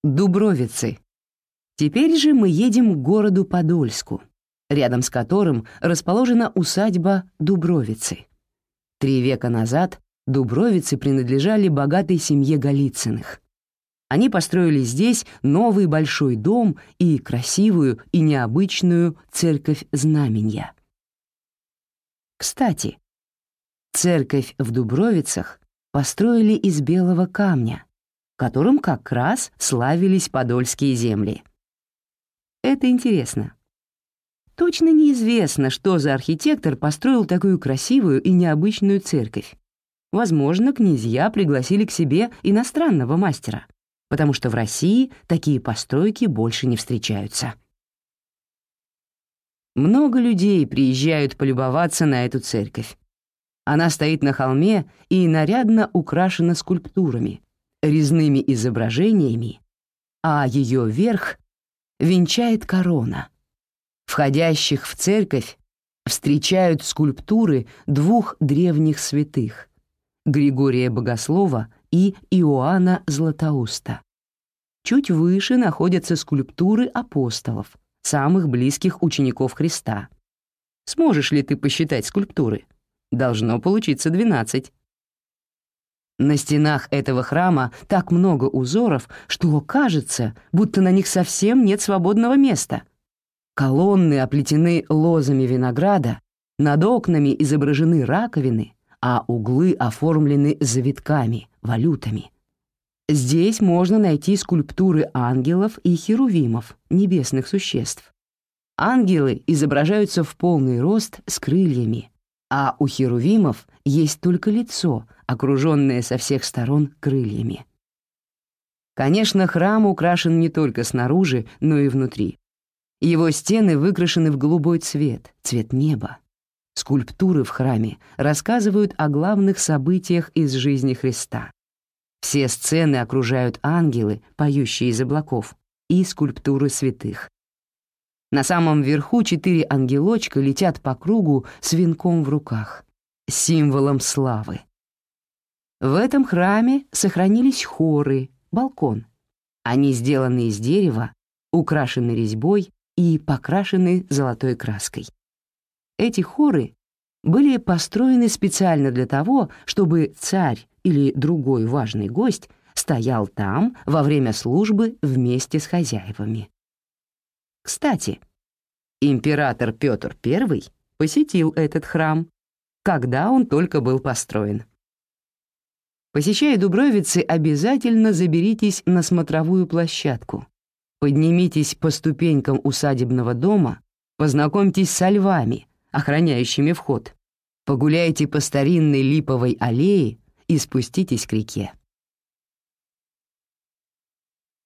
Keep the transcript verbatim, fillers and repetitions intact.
Дубровицы. Теперь же мы едем к городу Подольску, рядом с которым расположена усадьба Дубровицы. Три века назад Дубровицы принадлежали богатой семье Голицыных. Они построили здесь новый большой дом и красивую и необычную церковь Знаменья. Кстати, церковь в Дубровицах построили из белого камня, которым как раз славились подольские земли. Это интересно. Точно неизвестно, что за архитектор построил такую красивую и необычную церковь. Возможно, князья пригласили к себе иностранного мастера, потому что в России такие постройки больше не встречаются. Много людей приезжают полюбоваться на эту церковь. Она стоит на холме и нарядно украшена скульптурами, резными изображениями, а ее верх венчает корона. Входящих в церковь встречают скульптуры двух древних святых — Григория Богослова и Иоанна Златоуста. Чуть выше находятся скульптуры апостолов, самых близких учеников Христа. Сможешь ли ты посчитать скульптуры? Должно получиться двенадцать. На стенах этого храма так много узоров, что кажется, будто на них совсем нет свободного места. Колонны оплетены лозами винограда, над окнами изображены раковины, а углы оформлены завитками, валютами. Здесь можно найти скульптуры ангелов и херувимов, небесных существ. Ангелы изображаются в полный рост с крыльями, а у херувимов есть только лицо, окруженное со всех сторон крыльями. Конечно, храм украшен не только снаружи, но и внутри. Его стены выкрашены в голубой цвет, цвет неба. Скульптуры в храме рассказывают о главных событиях из жизни Христа. Все сцены окружают ангелы, поющие из облаков, и скульптуры святых. На самом верху четыре ангелочка летят по кругу с венком в руках, символом славы. В этом храме сохранились хоры, балкон. Они сделаны из дерева, украшены резьбой и покрашены золотой краской. Эти хоры были построены специально для того, чтобы царь или другой важный гость стоял там во время службы вместе с хозяевами. Кстати, император Петр Первый посетил этот храм, когда он только был построен. Посещая Дубровицы, обязательно заберитесь на смотровую площадку, поднимитесь по ступенькам усадебного дома, познакомьтесь со львами, охраняющими вход, погуляйте по старинной липовой аллее и спуститесь к реке.